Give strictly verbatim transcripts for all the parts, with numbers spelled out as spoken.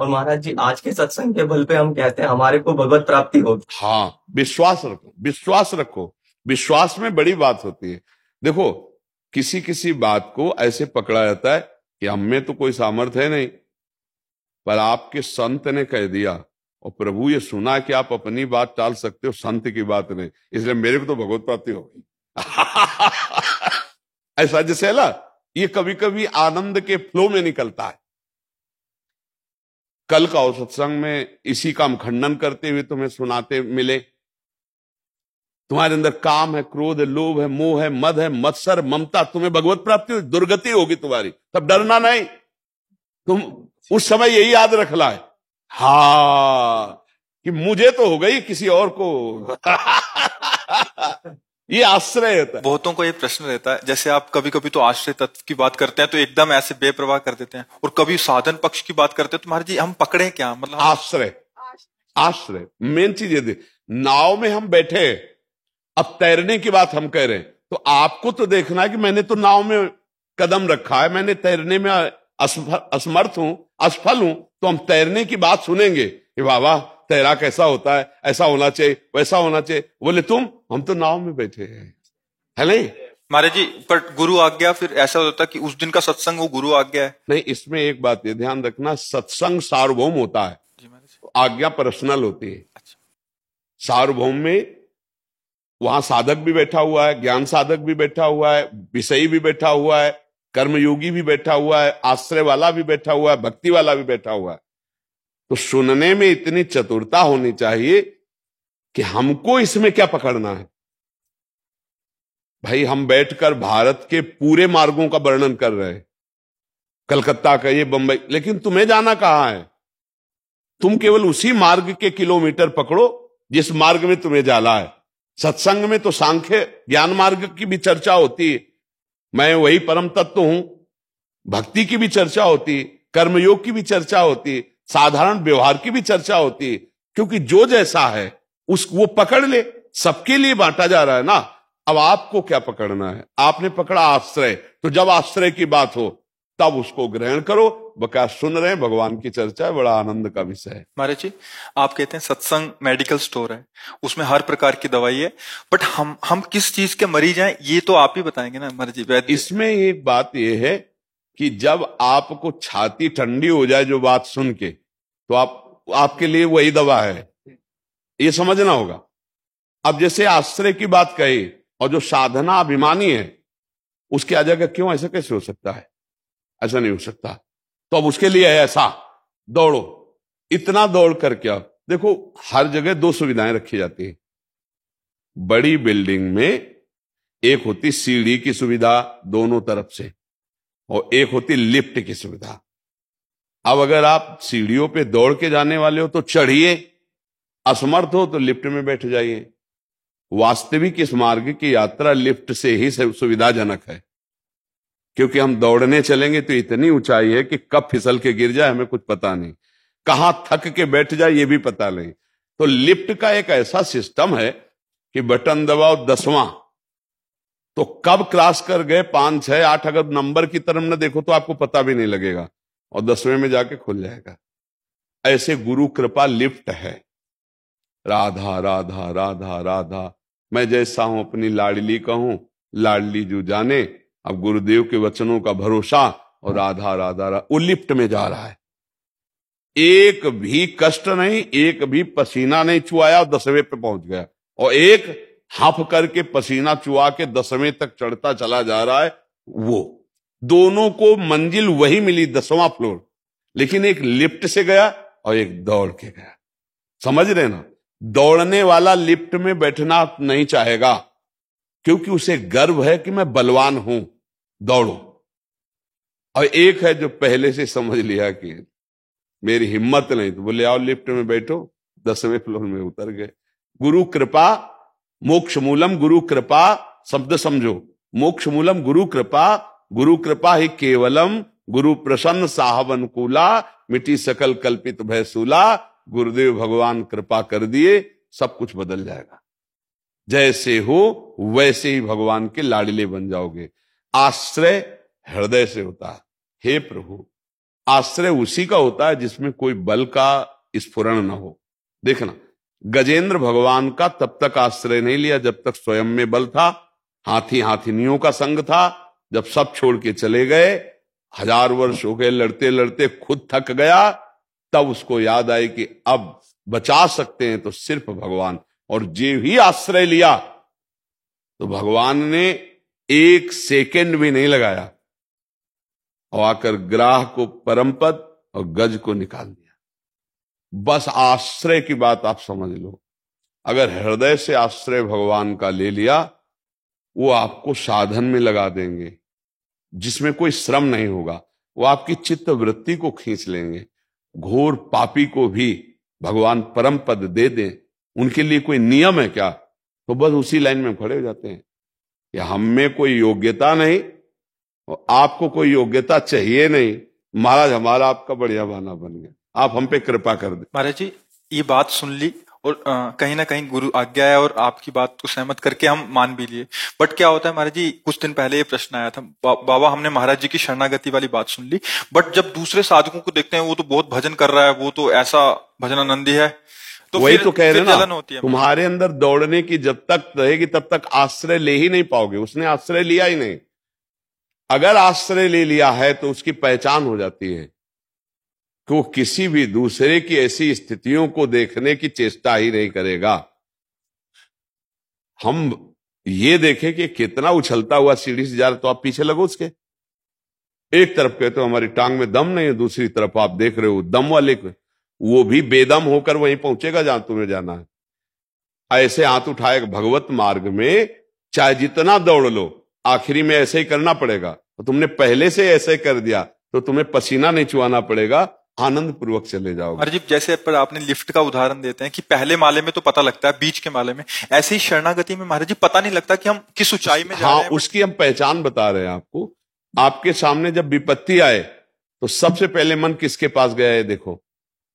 और महाराज जी आज के सत्संग के बल पे हम कहते हैं हमारे को भगवत प्राप्ति होगी। हाँ, विश्वास रखो, विश्वास रखो, विश्वास में बड़ी बात होती है। देखो, किसी किसी बात को ऐसे पकड़ा जाता है कि हम में तो कोई सामर्थ्य है नहीं, पर आपके संत ने कह दिया और प्रभु ये सुना कि आप अपनी बात टाल सकते हो, संत की बात नहीं, इसलिए मेरे को तो भगवत प्राप्ति हो गई। ऐसा जैसे है ना, ये कभी कभी आनंद के फ्लो में निकलता है। कल का उस सत्संग में इसी का हम खंडन करते हुए तुम्हें सुनाते मिले। तुम्हारे अंदर काम है, क्रोध है, लोभ है, मोह है, मद है, मत्सर, ममता, तुम्हें भगवत प्राप्ति हो, दुर्गति होगी तुम्हारी, तब डरना नहीं। तुम उस समय यही याद रखना है, हाँ, कि मुझे तो हो गई, किसी और को ये आश्रय होता है। बहुतों को ये प्रश्न रहता है, जैसे आप कभी कभी तो आश्रय तत्व की बात करते हैं तो एकदम ऐसे बेप्रवाह कर देते हैं, और कभी साधन पक्ष की बात करते हैं तो महाराज जी हम पकड़े क्या, मतलब आश्रय, आश्रय मेन चीज ये, नाव में हम बैठे, अब तैरने की बात हम कह रहे हैं, तो आपको तो देखना है कि मैंने तो नाव में कदम रखा है, मैंने तैरने में असमर्थ हूं, असफल हूं, तो हम तैरने की बात सुनेंगे कि बाबा तैरा कैसा होता है, ऐसा होना चाहिए, वैसा होना चाहिए। बोले तुम, हम तो नाव में बैठे हैं, है नहीं महाराज जी। पर गुरु आज्ञा, फिर ऐसा होता है कि उस दिन का सत्संग वो गुरु आज्ञा है। नहीं, इसमें एक बात ये ध्यान रखना, सत्संग सार्वभौम होता है, आज्ञा पर्सनल होती है। अच्छा। सार्वभौम में वहां साधक भी बैठा हुआ है, ज्ञान साधक भी बैठा हुआ है, विषयी भी बैठा हुआ है, कर्मयोगी भी बैठा हुआ है, आश्रय वाला भी बैठा हुआ है, भक्ति वाला भी बैठा हुआ है। तो सुनने में इतनी चतुरता होनी चाहिए कि हमको इसमें क्या पकड़ना है। भाई हम बैठकर भारत के पूरे मार्गों का वर्णन कर रहे हैं, कलकत्ता का, ये बंबई, लेकिन तुम्हें जाना कहां है? तुम केवल उसी मार्ग के किलोमीटर पकड़ो जिस मार्ग में तुम्हें जाना है। सत्संग में तो सांख्य ज्ञान मार्ग की भी चर्चा होती है, मैं वही परम तत्व हूं, भक्ति की भी चर्चा होती है, कर्मयोग की भी चर्चा होती है, साधारण व्यवहार की भी चर्चा होती है, क्योंकि जो जैसा है उस वो पकड़ ले, सबके लिए बांटा जा रहा है ना। अब आपको क्या पकड़ना है? आपने पकड़ा आश्रय, तो जब आश्रय की बात हो तब उसको ग्रहण करो। बका सुन रहे हैं, भगवान की चर्चा है, बड़ा आनंद का विषय है। महाराज जी, आप कहते हैं सत्संग मेडिकल स्टोर है, उसमें हर प्रकार की दवाई है, बट हम हम किस चीज के मरीज हैं ये तो आप ही बताएंगे ना महाराज जी। वैद्य इसमें एक बात यह है कि जब आपको छाती ठंडी हो जाए जो बात सुन के, तो आप आपके लिए वही दवा है, ये समझना होगा। अब जैसे आश्रय की बात कही, और जो साधना अभिमानी है उसके आ जाएगा, क्यों ऐसा कैसे हो सकता है? ऐसा नहीं हो सकता, तो अब उसके लिए है ऐसा, दौड़ो, इतना दौड़ कर क्या। देखो, हर जगह दो सुविधाएं रखी जाती है। बड़ी बिल्डिंग में एक होती सीढ़ी की सुविधा दोनों तरफ से, और एक होती लिफ्ट की सुविधा। अब अगर आप सीढ़ियों पे दौड़ के जाने वाले हो तो चढ़िए, असमर्थ हो तो लिफ्ट में बैठ जाइए। वास्तविक इस मार्ग की यात्रा लिफ्ट से ही सुविधाजनक है, क्योंकि हम दौड़ने चलेंगे तो इतनी ऊंचाई है कि कब फिसल के गिर जाए हमें कुछ पता नहीं, कहां थक के बैठ जाए ये भी पता नहीं। तो लिफ्ट का एक ऐसा सिस्टम है कि बटन दबाओ दसवां, तो कब क्रॉस कर गए पांच छह आठ, अगर नंबर की तरफ न देखो तो आपको पता भी नहीं लगेगा, और दसवें में जाके खुल जाएगा। ऐसे गुरु कृपा लिफ्ट है। राधा राधा राधा राधा, मैं जैसा हूं अपनी लाडली कहूं, लाडली जो जाने। अब गुरुदेव के वचनों का भरोसा, और राधा राधा राधा, वो लिफ्ट में जा रहा है। एक भी कष्ट नहीं, एक भी पसीना नहीं चुआया, और दसवें पे पहुंच गया। और एक हाफ करके पसीना चुआ के दसवें तक चढ़ता चला जा रहा है। वो दोनों को मंजिल वही मिली, दसवां फ्लोर, लेकिन एक लिफ्ट से गया और एक दौड़ के गया। समझ रहे ना? दौड़ने वाला लिफ्ट में बैठना नहीं चाहेगा, क्योंकि उसे गर्व है कि मैं बलवान हूं, दौड़ो। और एक है जो पहले से समझ लिया कि मेरी हिम्मत नहीं, तो बोले आओ लिफ्ट में बैठो, दसवें फ्लोर में उतर गए। गुरु कृपा मोक्ष मूलम, गुरु कृपा शब्द समझो, मोक्ष मूलम गुरु कृपा, गुरु कृपा ही केवलम, गुरु प्रसन्न साहब अनुकूला, मिटी सकल कल्पित भयसूला। गुरुदेव भगवान कृपा कर दिए, सब कुछ बदल जाएगा। जैसे हो वैसे ही भगवान के लाडले बन जाओगे। आश्रय हृदय से होता है। हे प्रभु, आश्रय उसी का होता है जिसमें कोई बल का स्फुरण न हो। देखना, गजेंद्र भगवान का तब तक आश्रय नहीं लिया जब तक स्वयं में बल था, हाथी हाथिनियों का संग था। जब सब छोड़ के चले गए, हजार वर्ष हो गए लड़ते लड़ते, खुद थक गया, तब उसको याद आई कि अब बचा सकते हैं तो सिर्फ भगवान। और जे ही आश्रय लिया तो भगवान ने एक सेकंड भी नहीं लगाया और आकर ग्राह को परमपद और गज को निकाल दिया। बस आश्रय की बात आप समझ लो। अगर हृदय से आश्रय भगवान का ले लिया, वो आपको साधन में लगा देंगे जिसमें कोई श्रम नहीं होगा। वो आपकी चित्त वृत्ति को खींच लेंगे। घोर पापी को भी भगवान परम पद दे दें, उनके लिए कोई नियम है क्या? तो बस उसी लाइन में खड़े हो जाते हैं कि हम में कोई योग्यता नहीं और आपको कोई योग्यता चाहिए नहीं, महाराज हमारा आपका बढ़िया बहाना बन गया, आप हम पे कृपा कर दे। महाराज जी, ये बात सुन ली और आ, कहीं ना कहीं गुरु आज्ञा है और आपकी बात को सहमत करके हम मान भी लिए। बट क्या होता है महाराज जी, कुछ दिन पहले ये प्रश्न आया था, बा, बाबा हमने महाराज जी की शरणागति वाली बात सुन ली, बट जब दूसरे साधकों को देखते हैं वो तो बहुत भजन कर रहा है, वो तो ऐसा भजनानंदी है, तो वही फिर, तो कह रहे जलन ना, होती है। तुम्हारे अंदर दौड़ने की जब तक रहेगी तब तक आश्रय ले ही नहीं पाओगे। उसने आश्रय लिया ही नहीं। अगर आश्रय ले लिया है तो उसकी पहचान हो जाती है कि वो किसी भी दूसरे की ऐसी स्थितियों को देखने की चेष्टा ही नहीं करेगा। हम ये देखें कि कितना उछलता हुआ सीढ़ी से जा रहा, तो आप पीछे लगो उसके। एक तरफ कहते हो हमारी टांग में दम नहीं है, दूसरी तरफ आप देख रहे हो दम वाले को, वो भी बेदम होकर वहीं पहुंचेगा जहां तुम्हें जाना है। ऐसे हाथ उठाए भगवत मार्ग में चाहे जितना दौड़ लो, आखिरी में ऐसे ही करना पड़ेगा। तो तुमने पहले से ऐसे कर दिया तो तुम्हें पसीना नहीं चुआना पड़ेगा, आनंद पूर्वक चले जाओगे। अरे जी, जैसे पर आपने लिफ्ट का उदाहरण देते हैं कि पहले माले में तो पता लगता है, बीच के माले में, ऐसे ही शरणागति में महाराज जी पता नहीं लगता कि हम किस ऊंचाई में जा हाँ, रहे हैं। उसकी हम पहचान बता रहे हैं आपको। आपके सामने जब विपत्ति आए तो सबसे पहले मन किसके पास गया है? देखो,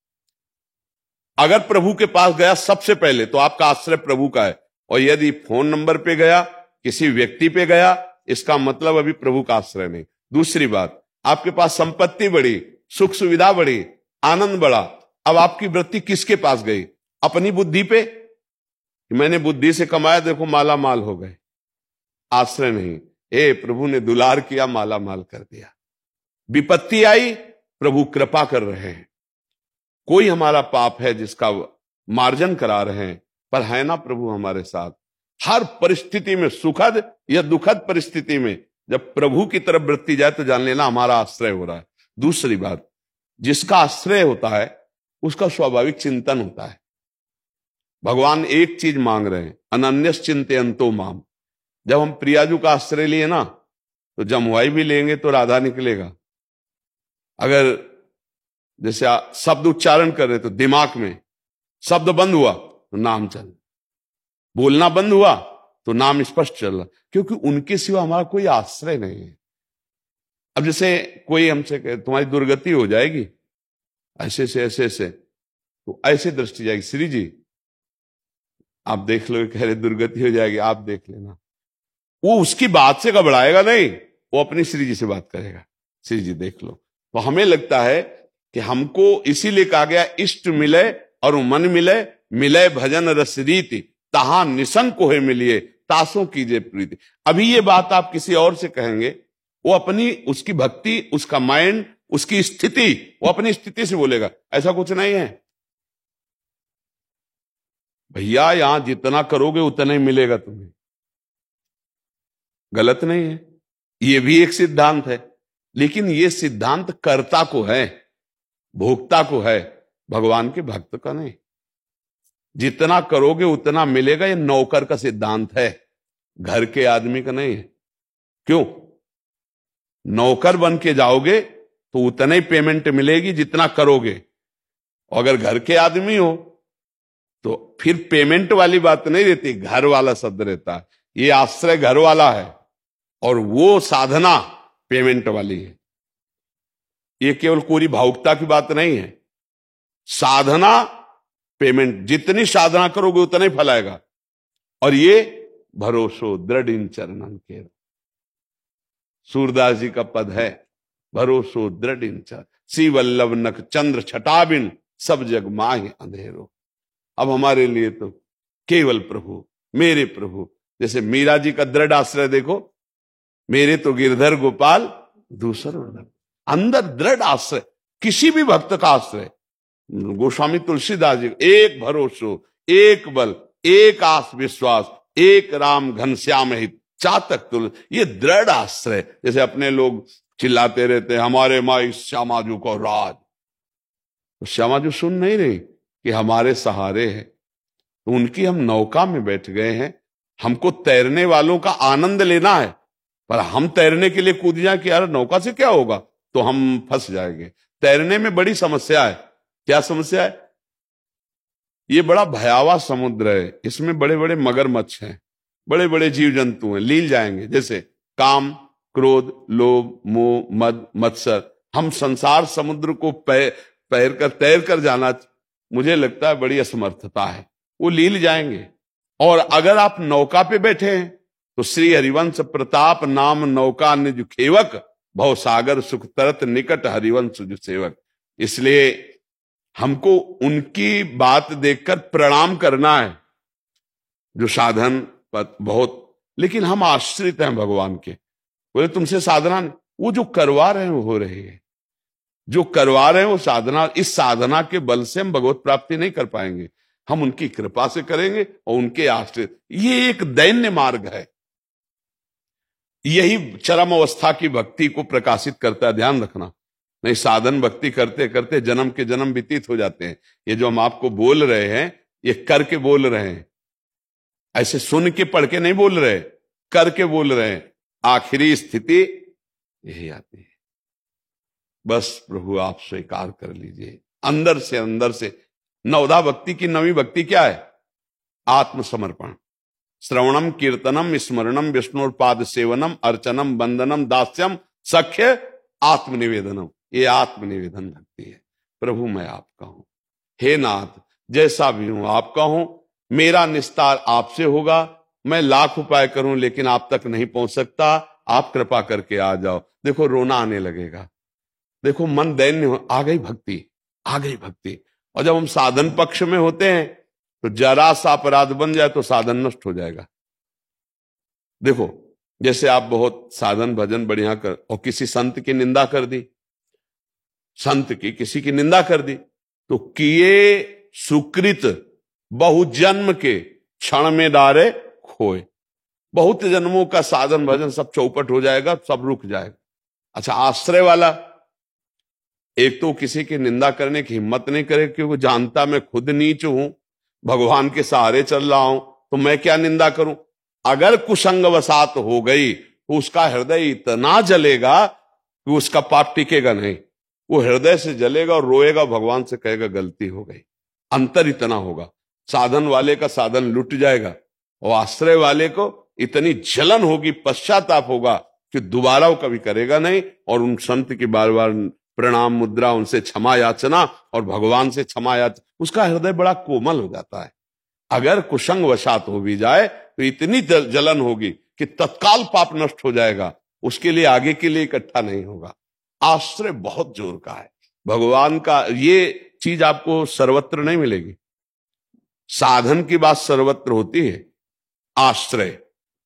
अगर प्रभु के पास गया सबसे पहले तो आपका आश्रय प्रभु का है। और यदि फोन नंबर पे गया, किसी व्यक्ति पे गया, इसका मतलब अभी प्रभु का आश्रय नहीं। दूसरी बात, आपके पास संपत्ति बढ़ी, सुख सुविधा बढ़ी, आनंद बढ़ा, अब आपकी वृत्ति किसके पास गई? अपनी बुद्धि पे, मैंने बुद्धि से कमाया, देखो माला माल हो गए। आश्रय नहीं, ए प्रभु ने दुलार किया, माला माल कर दिया। विपत्ति आई, प्रभु कृपा कर रहे हैं। कोई हमारा पाप है जिसका मार्जन करा रहे हैं, पर है ना प्रभु हमारे साथ। हर परिस्थिति में, सुखद या दुखद परिस्थिति में, जब प्रभु की तरफ वृत्ति जाए तो जान लेना हमारा आश्रय हो रहा है। दूसरी बात, जिसका आश्रय होता है उसका स्वाभाविक चिंतन होता है। भगवान एक चीज मांग रहे हैं, अनन्यस चिंतयन्तो माम। जब हम प्रियाजू का आश्रय लिए ना, तो जमुआई भी लेंगे तो राधा निकलेगा। अगर जैसे शब्द उच्चारण कर रहे तो दिमाग में शब्द बंद हुआ तो नाम चल, बोलना बंद हुआ तो नाम स्पष्ट चल रहा, क्योंकि उनके सिवा हमारा कोई आश्रय नहीं है। अब जैसे कोई हमसे कहे तुम्हारी दुर्गति हो जाएगी ऐसे से ऐसे से, तो ऐसे दृष्टि जाएगी, श्री जी आप देख लो, कह रहे दुर्गति हो जाएगी, आप देख लेना। वो उसकी बात से घबराएगा नहीं, वो अपनी श्री जी से बात करेगा, श्री जी देख लो। तो हमें लगता है कि हमको इसीलिए कहा गया इष्ट मिले और मन मिले, मिले भजन रस रीति, तहां निसंग कोहे मिलिए, तासों कीजिए प्रीति। अभी ये बात आप किसी और से कहेंगे, वो अपनी, उसकी भक्ति, उसका माइंड, उसकी स्थिति, वो अपनी स्थिति से बोलेगा। ऐसा कुछ नहीं है भैया, यहां जितना करोगे उतना ही मिलेगा तुम्हें। गलत नहीं है, ये भी एक सिद्धांत है, लेकिन ये सिद्धांत कर्ता को है, भोक्ता को है, भगवान के भक्त का नहीं। जितना करोगे उतना मिलेगा, ये नौकर का सिद्धांत है, घर के आदमी का नहीं है। क्यों? नौकर बन के जाओगे तो उतना ही पेमेंट मिलेगी जितना करोगे, और अगर घर के आदमी हो तो फिर पेमेंट वाली बात नहीं रहती, घर वाला शब्द रहता है। ये आश्रय घर वाला है और वो साधना पेमेंट वाली है। ये केवल कोरी भावुकता की बात नहीं है, साधना पेमेंट, जितनी साधना करोगे उतना ही फल आएगा। और ये भरोसो दृढ़ इन चरणन के, सूरदास जी का पद है, भरोसो दृढ़ इन चरण। श्री वल्लभ नख चंद्र छटाबिन सब जग माहि अंधेरो। अब हमारे लिए तो केवल प्रभु, मेरे प्रभु। जैसे मीरा जी का दृढ़ आश्रय देखो, मेरे तो गिरधर गोपाल दूसर वल्लभ। अंदर दृढ़ आश्रय, किसी भी भक्त का आश्रय। गोस्वामी तुलसीदास जी, एक भरोसो एक बल एक आस विश्वास एक राम घनश्याम हित चातक तुल। ये दृढ़ आश्रय। जैसे अपने लोग चिल्लाते रहते हैं हमारे माई श्यामाजू को राज, तो श्यामाजू सुन नहीं रही कि हमारे सहारे हैं। तो उनकी हम नौका में बैठ गए हैं। हमको तैरने वालों का आनंद लेना है, पर हम तैरने के लिए कूद जाए कि यार नौका से क्या होगा, तो हम फंस जाएंगे। तैरने में बड़ी समस्या है। क्या समस्या है? ये बड़ा भयावह समुद्र है, इसमें बड़े बड़े मगरमच्छ हैं, बड़े बड़े जीव जंतु हैं, लील जाएंगे। जैसे काम क्रोध लोभ मोह मद मत्सर। हम संसार समुद्र को पैर कर तैर कर जाना, मुझे लगता है बड़ी असमर्थता है, वो लील जाएंगे। और अगर आप नौका पे बैठे हैं तो श्री हरिवंश प्रताप नाम नौका निज खेवक, भव सागर सुख तरत निकट हरिवंश जो सेवक। इसलिए हमको उनकी बात देखकर प्रणाम करना है जो साधन पर बहुत, लेकिन हम आश्रित हैं भगवान के। बोले तुमसे साधना नहीं, वो जो करवा रहे हैं वो हो रही है, जो करवा रहे हैं वो साधना। इस साधना के बल से हम भगवत प्राप्ति नहीं कर पाएंगे, हम उनकी कृपा से करेंगे और उनके आश्रित। ये एक दैन्य मार्ग है, यही चरम अवस्था की भक्ति को प्रकाशित करता है। ध्यान रखना, नहीं साधन भक्ति करते करते जन्म के जन्म व्यतीत हो जाते हैं। ये जो हम आपको बोल रहे हैं ये करके बोल रहे हैं, ऐसे सुन के पढ़ के नहीं बोल रहे, करके बोल रहे हैं। आखिरी स्थिति यही आती है। बस प्रभु आप स्वीकार कर लीजिए अंदर से, अंदर से। नवधा भक्ति की नवी भक्ति क्या है? आत्मसमर्पण। श्रवणम कीर्तनम स्मरणम विष्णुपाद सेवनम अर्चनम वंदनम दास्यम सख्य आत्मनिवेदनम। ये आत्मनिवेदन भक्ति है। प्रभु मैं आपका हूं, हे नाथ जैसा भी हूं आपका हूं, मेरा निस्तार आपसे होगा। मैं लाख उपाय करूं लेकिन आप तक नहीं पहुंच सकता, आप कृपा करके आ जाओ। देखो रोना आने लगेगा, देखो मन दैन्य, आ गई भक्ति, आ गई भक्ति। और जब हम साधन पक्ष में होते हैं तो जरा सा अपराध बन जाए तो साधन नष्ट हो जाएगा। देखो जैसे आप बहुत साधन भजन बढ़िया कर और किसी संत की निंदा कर दी, संत की किसी की निंदा कर दी, तो किए सुकृत बहुजन्म के क्षण में डारे खोए। बहुत जन्मों का साधन भजन सब चौपट हो जाएगा, सब रुक जाएगा। अच्छा आश्रय वाला, एक तो किसी की निंदा करने की हिम्मत नहीं करे क्योंकि जानता मैं खुद नीच हूं, भगवान के सहारे चल रहा हूं, तो मैं क्या निंदा करूं। अगर कुसंग वसात हो गई तो उसका हृदय इतना जलेगा कि उसका पाप टिकेगा नहीं, वो हृदय से जलेगा और रोएगा, भगवान से कहेगा गलती हो गई। अंतर इतना होगा, साधन वाले का साधन लुट जाएगा और आश्रय वाले को इतनी जलन होगी, पश्चाताप होगा कि दोबारा वो कभी करेगा नहीं। और उन संत की बार बार प्रणाम मुद्रा, उनसे क्षमा याचना और भगवान से क्षमा याचना, उसका हृदय बड़ा कोमल हो जाता है। अगर कुसंग वशात हो भी जाए तो इतनी जलन होगी कि तत्काल पाप नष्ट हो जाएगा, उसके लिए आगे के लिए इकट्ठा नहीं होगा। आश्रय बहुत जोर का है भगवान का। ये चीज आपको सर्वत्र नहीं मिलेगी। साधन की बात सर्वत्र होती है, आश्रय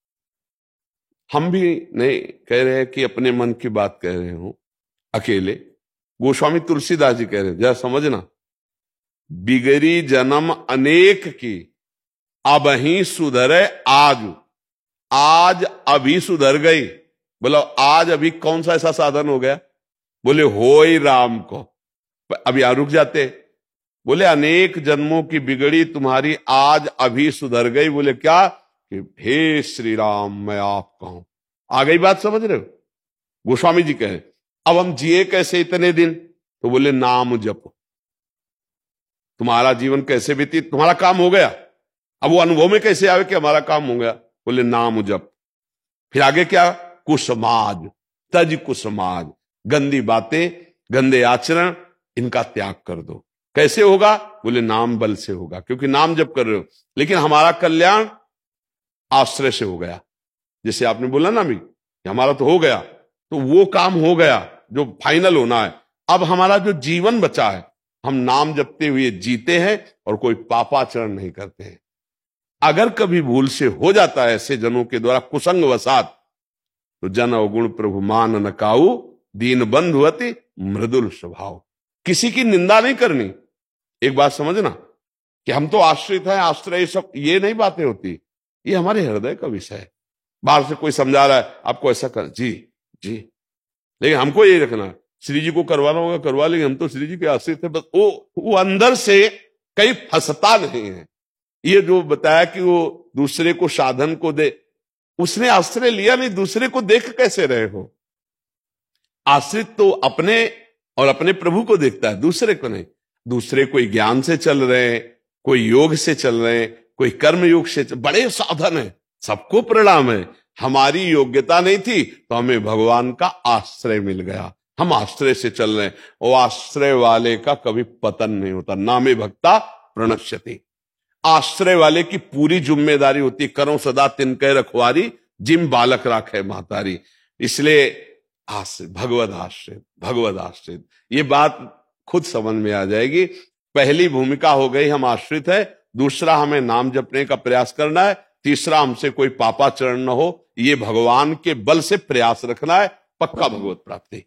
हम भी नहीं कह रहे हैं कि अपने मन की बात कह रहे हो अकेले। गोस्वामी तुलसीदास जी कह रहे हैं, जरा समझना, बिगड़ी जन्म अनेक की अब ही सुधरे आज, आज अभी सुधर गई। बोलो आज अभी कौन सा ऐसा साधन हो गया? बोले हो ही राम को। अभी यहां रुक जाते, बोले अनेक जन्मों की बिगड़ी तुम्हारी आज अभी सुधर गई। बोले क्या? कि हे श्री राम मैं आपका हूं। आ गई बात, समझ रहे हो? गोस्वामी जी कहे अब हम जिए कैसे इतने दिन? तो बोले नाम जपो। तुम्हारा जीवन कैसे बीती? तुम्हारा काम हो गया, अब वो अनुभव में कैसे आवे कि हमारा काम हो गया? बोले नाम जप। फिर आगे क्या? कुसमाज, तज कुसमाज, गंदी बातें गंदे आचरण इनका त्याग कर दो। कैसे होगा? बोले नाम बल से होगा, क्योंकि नाम जप कर रहे हो। लेकिन हमारा कल्याण आश्रय से हो गया। जैसे आपने बोला ना अभी हमारा तो हो गया, तो वो काम हो गया जो फाइनल होना है। अब हमारा जो जीवन बचा है, हम नाम जपते हुए जीते हैं और कोई पापाचरण नहीं करते हैं। अगर कभी भूल से हो जाता है ऐसे जनों के द्वारा कुसंग वसात, तो जन अवगुण प्रभु मान न काऊ, दीन बंधुअति मृदुल स्वभाव। किसी की निंदा नहीं करनी। एक बात समझना कि हम तो आश्रित हैं, आश्रय, सब ये नहीं बातें होती, ये हमारे हृदय का विषय है। बाहर से कोई समझा रहा है आपको ऐसा कर, जी जी, लेकिन हमको ये रखना, श्री जी को करवाना होगा करवा लेंगे, हम तो श्री जी के आश्रित है बस। वो वो अंदर से कहीं फंसता नहीं है। ये जो बताया कि वो दूसरे को साधन को दे, उसने आश्रय लिया नहीं, दूसरे को देख कैसे रहे हो? आश्रित तो अपने और अपने प्रभु को देखता है, दूसरे को नहीं। दूसरे कोई ज्ञान से चल रहे हैं, कोई योग से चल रहे हैं, कोई कर्म योग से चल, बड़े साधन है, सबको प्रणाम है। हमारी योग्यता नहीं थी तो हमें भगवान का आश्रय मिल गया, हम आश्रय से चल रहे हैं। वो आश्रय वाले का कभी पतन नहीं होता। नामे भक्ता प्रणश्यति। आश्रय वाले की पूरी जिम्मेदारी होती, करो सदा तिनके रखवारी, जिम बालक राखे महतारी। इसलिए आश्रित, भगवद आश्रित, भगवद आश्रित, ये बात खुद समझ में आ जाएगी। पहली भूमिका हो गई हम आश्रित है, दूसरा हमें नाम जपने का प्रयास करना है, तीसरा हमसे कोई पापाचरण न हो, ये भगवान के बल से प्रयास रखना है, पक्का भगवत प्राप्ति।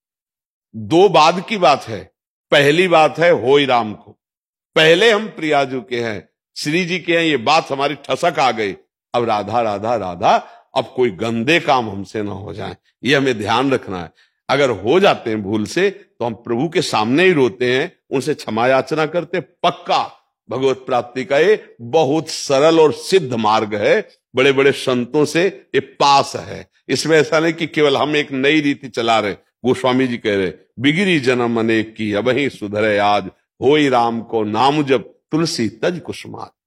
दो बाद की बात है। पहली बात है होई राम को, पहले हम प्रियाजू के हैं, श्री जी के हैं, ये बात हमारी ठसक आ गई। अब राधा राधा राधा, अब कोई गंदे काम हमसे ना हो जाए, ये हमें ध्यान रखना है। अगर हो जाते हैं भूल से तो हम प्रभु के सामने ही रोते हैं, उनसे क्षमा याचना करते। पक्का भगवत प्राप्ति का ये बहुत सरल और सिद्ध मार्ग है, बड़े बड़े संतों से ये पास है। इसमें ऐसा नहीं कि केवल हम एक नई रीति चला रहे। गोस्वामी जी कह रहे, बिगिरी जन्म अनेक की अब ही सुधरे आज, होई राम को नाम जब तुलसी तज कुसुमात।